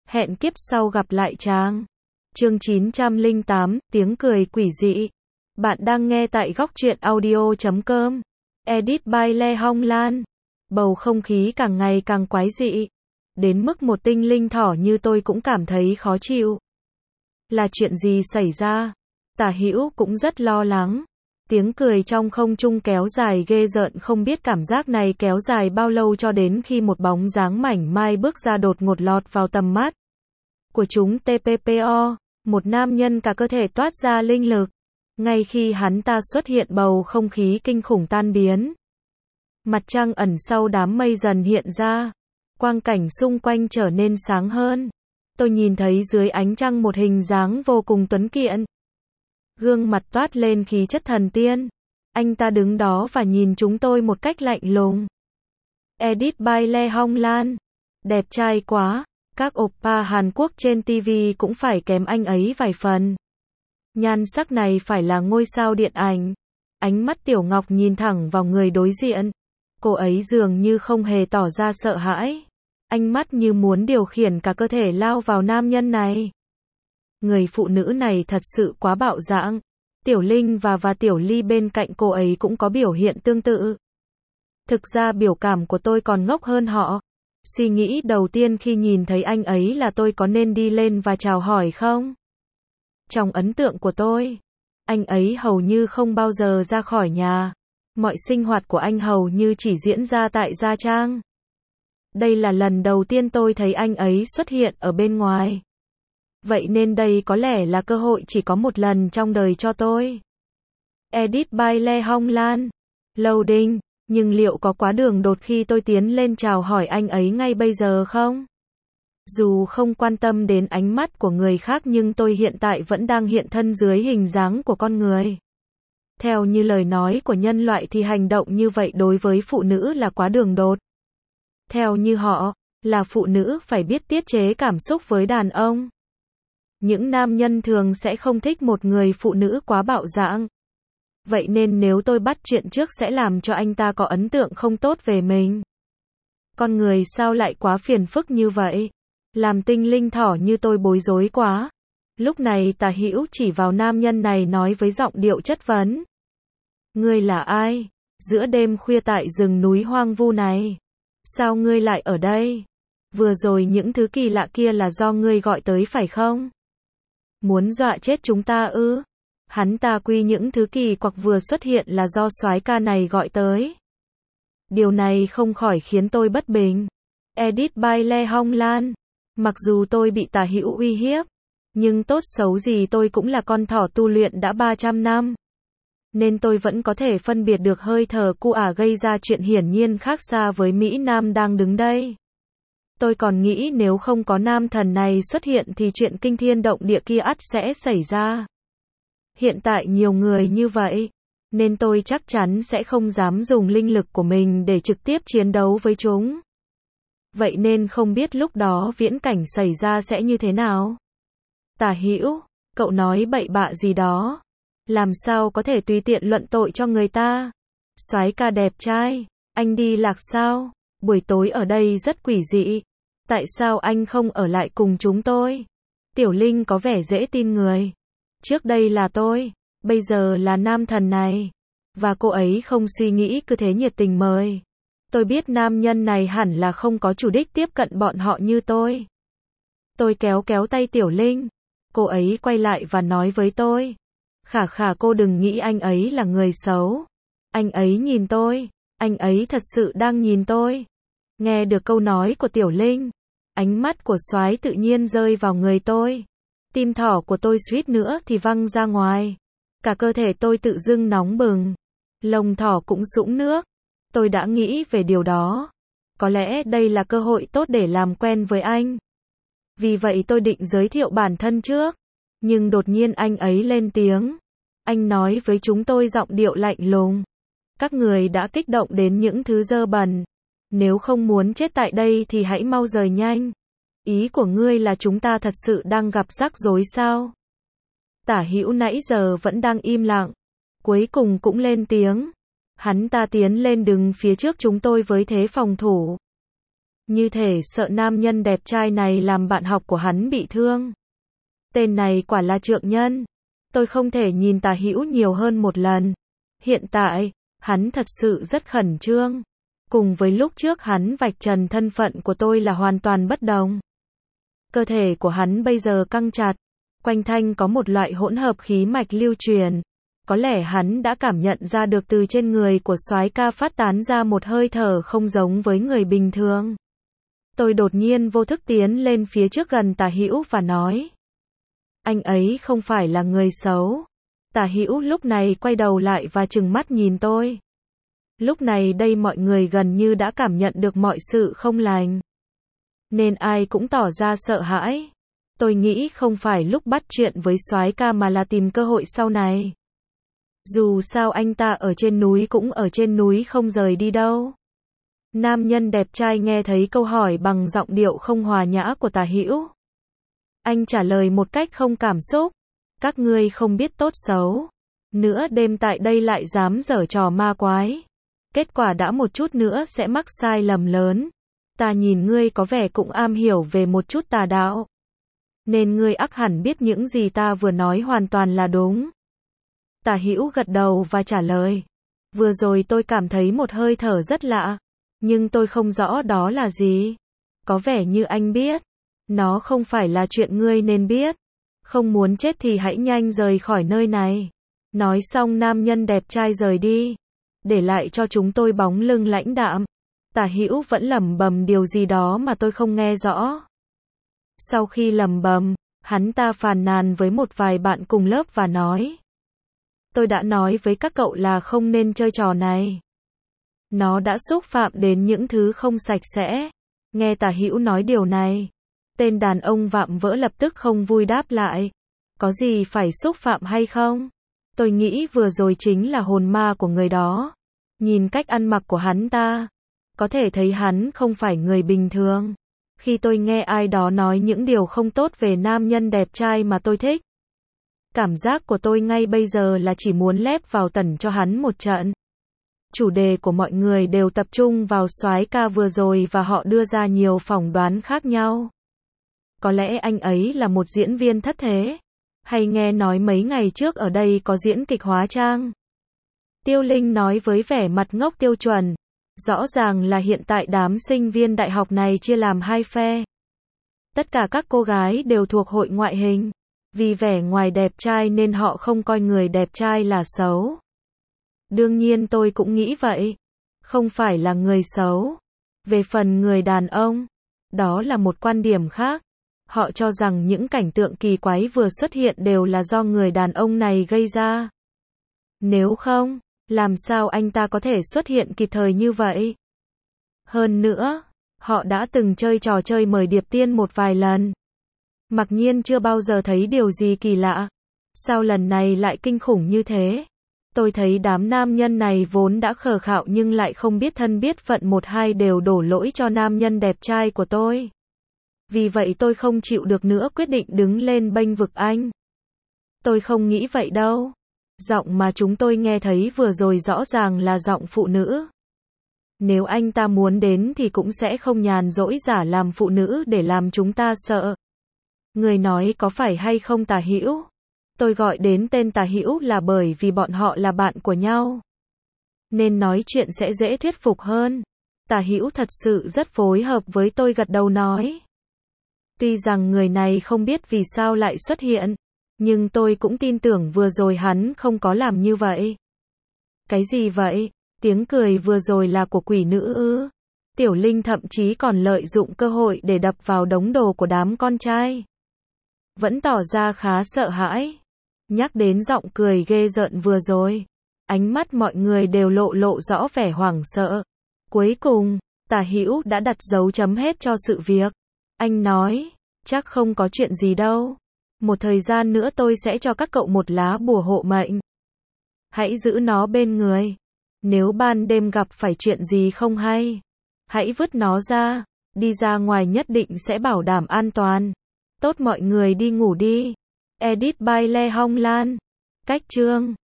Hẹn kiếp sau gặp lại chàng. Chương 908, tiếng cười quỷ dị. Bạn đang nghe tại góc truyện audio.com. Edit by Lê Hong Lan. Bầu không khí càng ngày càng quái dị. Đến mức một tinh linh thỏ như tôi cũng cảm thấy khó chịu. Là chuyện gì xảy ra? Tả Hữu cũng rất lo lắng. Tiếng cười trong không trung kéo dài ghê rợn, không biết cảm giác này kéo dài bao lâu cho đến khi một bóng dáng mảnh mai bước ra đột ngột lọt vào tầm mắt của chúng. TPPO, một nam nhân cả cơ thể toát ra linh lực. Ngay khi hắn ta xuất hiện, bầu không khí kinh khủng tan biến. Mặt trăng ẩn sau đám mây dần hiện ra. Quang cảnh xung quanh trở nên sáng hơn. Tôi nhìn thấy dưới ánh trăng một hình dáng vô cùng tuấn kiệt. Gương mặt toát lên khí chất thần tiên. Anh ta đứng đó và nhìn chúng tôi một cách lạnh lùng. Edit by Lê Hong Lan. Đẹp trai quá. Các oppa Hàn Quốc trên TV cũng phải kém anh ấy vài phần. Nhan sắc này phải là ngôi sao điện ảnh. Ánh mắt Tiểu Ngọc nhìn thẳng vào người đối diện. Cô ấy dường như không hề tỏ ra sợ hãi. Ánh mắt như muốn điều khiển cả cơ thể lao vào nam nhân này. Người phụ nữ này thật sự quá bạo dạn. Tiểu Linh và Tiểu Ly bên cạnh cô ấy cũng có biểu hiện tương tự. Thực ra biểu cảm của tôi còn ngốc hơn họ. Suy nghĩ đầu tiên khi nhìn thấy anh ấy là tôi có nên đi lên và chào hỏi không? Trong ấn tượng của tôi, anh ấy hầu như không bao giờ ra khỏi nhà. Mọi sinh hoạt của anh hầu như chỉ diễn ra tại Gia Trang. Đây là lần đầu tiên tôi thấy anh ấy xuất hiện ở bên ngoài. Vậy nên đây có lẽ là cơ hội chỉ có một lần trong đời cho tôi. Edit by Lê Hong Lan. Loading. Nhưng liệu có quá đường đột khi tôi tiến lên chào hỏi anh ấy ngay bây giờ không? Dù không quan tâm đến ánh mắt của người khác nhưng tôi hiện tại vẫn đang hiện thân dưới hình dáng của con người. Theo như lời nói của nhân loại thì hành động như vậy đối với phụ nữ là quá đường đột. Theo như họ, là phụ nữ phải biết tiết chế cảm xúc với đàn ông. Những nam nhân thường sẽ không thích một người phụ nữ quá bạo dạn. Vậy nên nếu tôi bắt chuyện trước sẽ làm cho anh ta có ấn tượng không tốt về mình. Con người sao lại quá phiền phức như vậy? Làm tinh linh thỏ như tôi bối rối quá. Lúc này Tả Hữu chỉ vào nam nhân này nói với giọng điệu chất vấn. Ngươi là ai? Giữa đêm khuya tại rừng núi hoang vu này. Sao ngươi lại ở đây? Vừa rồi những thứ kỳ lạ kia là do ngươi gọi tới phải không? Muốn dọa chết chúng ta ư? Hắn ta quy những thứ kỳ quặc vừa xuất hiện là do soái ca này gọi tới. Điều này không khỏi khiến tôi bất bình. Edit by Lê Hong Lan. Mặc dù tôi bị Tả Hữu uy hiếp, nhưng tốt xấu gì tôi cũng là con thỏ tu luyện đã 300 năm. Nên tôi vẫn có thể phân biệt được hơi thở cu ả gây ra chuyện hiển nhiên khác xa với Mỹ Nam đang đứng đây. Tôi còn nghĩ nếu không có nam thần này xuất hiện thì chuyện kinh thiên động địa kia ắt sẽ xảy ra. Hiện tại nhiều người như vậy, nên tôi chắc chắn sẽ không dám dùng linh lực của mình để trực tiếp chiến đấu với chúng. Vậy nên không biết lúc đó viễn cảnh xảy ra sẽ như thế nào? Tả Hữu, cậu nói bậy bạ gì đó? Làm sao có thể tùy tiện luận tội cho người ta? Soái ca đẹp trai, anh đi lạc sao? Buổi tối ở đây rất quỷ dị. Tại sao anh không ở lại cùng chúng tôi? Tiểu Linh có vẻ dễ tin người. Trước đây là tôi, bây giờ là nam thần này. Và cô ấy không suy nghĩ cứ thế nhiệt tình mời. Tôi biết nam nhân này hẳn là không có chủ đích tiếp cận bọn họ như tôi. Tôi kéo tay Tiểu Linh. Cô ấy quay lại và nói với tôi. Khả cô đừng nghĩ anh ấy là người xấu. Anh ấy nhìn tôi. Anh ấy thật sự đang nhìn tôi. Nghe được câu nói của Tiểu Linh, ánh mắt của soái tự nhiên rơi vào người tôi. Tim thỏ của tôi suýt nữa thì văng ra ngoài. Cả cơ thể tôi tự dưng nóng bừng. Lông thỏ cũng sũng nước. Tôi đã nghĩ về điều đó. Có lẽ đây là cơ hội tốt để làm quen với anh. Vì vậy tôi định giới thiệu bản thân trước. Nhưng đột nhiên anh ấy lên tiếng. Anh nói với chúng tôi giọng điệu lạnh lùng. Các người đã kích động đến những thứ dơ bẩn. Nếu không muốn chết tại đây thì hãy mau rời nhanh. Ý của ngươi là chúng ta thật sự đang gặp rắc rối sao? Tả Hữu nãy giờ vẫn đang im lặng. Cuối cùng cũng lên tiếng. Hắn ta tiến lên đứng phía trước chúng tôi với thế phòng thủ. Như thể sợ nam nhân đẹp trai này làm bạn học của hắn bị thương. Tên này quả là trượng nhân. Tôi không thể nhìn Tả Hữu nhiều hơn một lần. Hiện tại, hắn thật sự rất khẩn trương. Cùng với lúc trước hắn vạch trần thân phận của tôi là hoàn toàn bất đồng. Cơ thể của hắn bây giờ căng chặt. Quanh thân có một loại hỗn hợp khí mạch lưu truyền. Có lẽ hắn đã cảm nhận ra được từ trên người của soái ca phát tán ra một hơi thở không giống với người bình thường. Tôi đột nhiên vô thức tiến lên phía trước gần Tả Hữu và nói. Anh ấy không phải là người xấu. Tả Hữu lúc này quay đầu lại và trừng mắt nhìn tôi. Lúc này đây mọi người gần như đã cảm nhận được mọi sự không lành. Nên ai cũng tỏ ra sợ hãi. Tôi nghĩ không phải lúc bắt chuyện với soái ca mà là tìm cơ hội sau này. Dù sao anh ta ở trên núi cũng ở trên núi không rời đi đâu. Nam nhân đẹp trai nghe thấy câu hỏi bằng giọng điệu không hòa nhã của Tả Hữu. Anh trả lời một cách không cảm xúc. Các ngươi không biết tốt xấu. Nửa đêm tại đây lại dám giở trò ma quái. Kết quả đã một chút nữa sẽ mắc sai lầm lớn. Ta nhìn ngươi có vẻ cũng am hiểu về một chút tà đạo. Nên ngươi ắt hẳn biết những gì ta vừa nói hoàn toàn là đúng. Tả Hữu gật đầu và trả lời. Vừa rồi tôi cảm thấy một hơi thở rất lạ. Nhưng tôi không rõ đó là gì. Có vẻ như anh biết. Nó không phải là chuyện ngươi nên biết. Không muốn chết thì hãy nhanh rời khỏi nơi này. Nói xong nam nhân đẹp trai rời đi. Để lại cho chúng tôi bóng lưng lãnh đạm. Tả Hữu vẫn lẩm bẩm điều gì đó mà tôi không nghe rõ. Sau khi lẩm bẩm, hắn ta phàn nàn với một vài bạn cùng lớp và nói. Tôi đã nói với các cậu là không nên chơi trò này. Nó đã xúc phạm đến những thứ không sạch sẽ. Nghe Tả Hữu nói điều này. Tên đàn ông vạm vỡ lập tức không vui đáp lại. Có gì phải xúc phạm hay không? Tôi nghĩ vừa rồi chính là hồn ma của người đó. Nhìn cách ăn mặc của hắn ta. Có thể thấy hắn không phải người bình thường. Khi tôi nghe ai đó nói những điều không tốt về nam nhân đẹp trai mà tôi thích. Cảm giác của tôi ngay bây giờ là chỉ muốn lép vào tẩn cho hắn một trận. Chủ đề của mọi người đều tập trung vào soái ca vừa rồi và họ đưa ra nhiều phỏng đoán khác nhau. Có lẽ anh ấy là một diễn viên thất thế. Hay nghe nói mấy ngày trước ở đây có diễn kịch hóa trang. Tiêu Linh nói với vẻ mặt ngốc tiêu chuẩn. Rõ ràng là hiện tại đám sinh viên đại học này chia làm hai phe. Tất cả các cô gái đều thuộc hội ngoại hình. Vì vẻ ngoài đẹp trai nên họ không coi người đẹp trai là xấu. Đương nhiên tôi cũng nghĩ vậy. Không phải là người xấu. Về phần người đàn ông, đó là một quan điểm khác. Họ cho rằng những cảnh tượng kỳ quái vừa xuất hiện đều là do người đàn ông này gây ra. Nếu không, làm sao anh ta có thể xuất hiện kịp thời như vậy? Hơn nữa, họ đã từng chơi trò chơi mời điệp tiên một vài lần. Mặc nhiên chưa bao giờ thấy điều gì kỳ lạ. Sao lần này lại kinh khủng như thế? Tôi thấy đám nam nhân này vốn đã khờ khạo nhưng lại không biết thân biết phận một hai đều đổ lỗi cho nam nhân đẹp trai của tôi. Vì vậy tôi không chịu được nữa quyết định đứng lên bênh vực anh. Tôi không nghĩ vậy đâu. Giọng mà chúng tôi nghe thấy vừa rồi rõ ràng là giọng phụ nữ. Nếu anh ta muốn đến thì cũng sẽ không nhàn rỗi giả làm phụ nữ để làm chúng ta sợ. Người nói có phải hay không Tả Hữu? Tôi gọi đến tên Tả Hữu là bởi vì bọn họ là bạn của nhau. Nên nói chuyện sẽ dễ thuyết phục hơn. Tả Hữu thật sự rất phối hợp với tôi gật đầu nói. Tuy rằng người này không biết vì sao lại xuất hiện. Nhưng tôi cũng tin tưởng vừa rồi hắn không có làm như vậy. Cái gì vậy? Tiếng cười vừa rồi là của quỷ nữ ư? Tiểu Linh thậm chí còn lợi dụng cơ hội để đập vào đống đồ của đám con trai. Vẫn tỏ ra khá sợ hãi. Nhắc đến giọng cười ghê rợn vừa rồi. Ánh mắt mọi người đều lộ rõ vẻ hoảng sợ. Cuối cùng, Tả Hữu đã đặt dấu chấm hết cho sự việc. Anh nói, chắc không có chuyện gì đâu. Một thời gian nữa tôi sẽ cho các cậu một lá bùa hộ mệnh. Hãy giữ nó bên người. Nếu ban đêm gặp phải chuyện gì không hay, hãy vứt nó ra. Đi ra ngoài nhất định sẽ bảo đảm an toàn. Tốt mọi người đi ngủ đi. Edit by Lê Hong Lan. Cách chương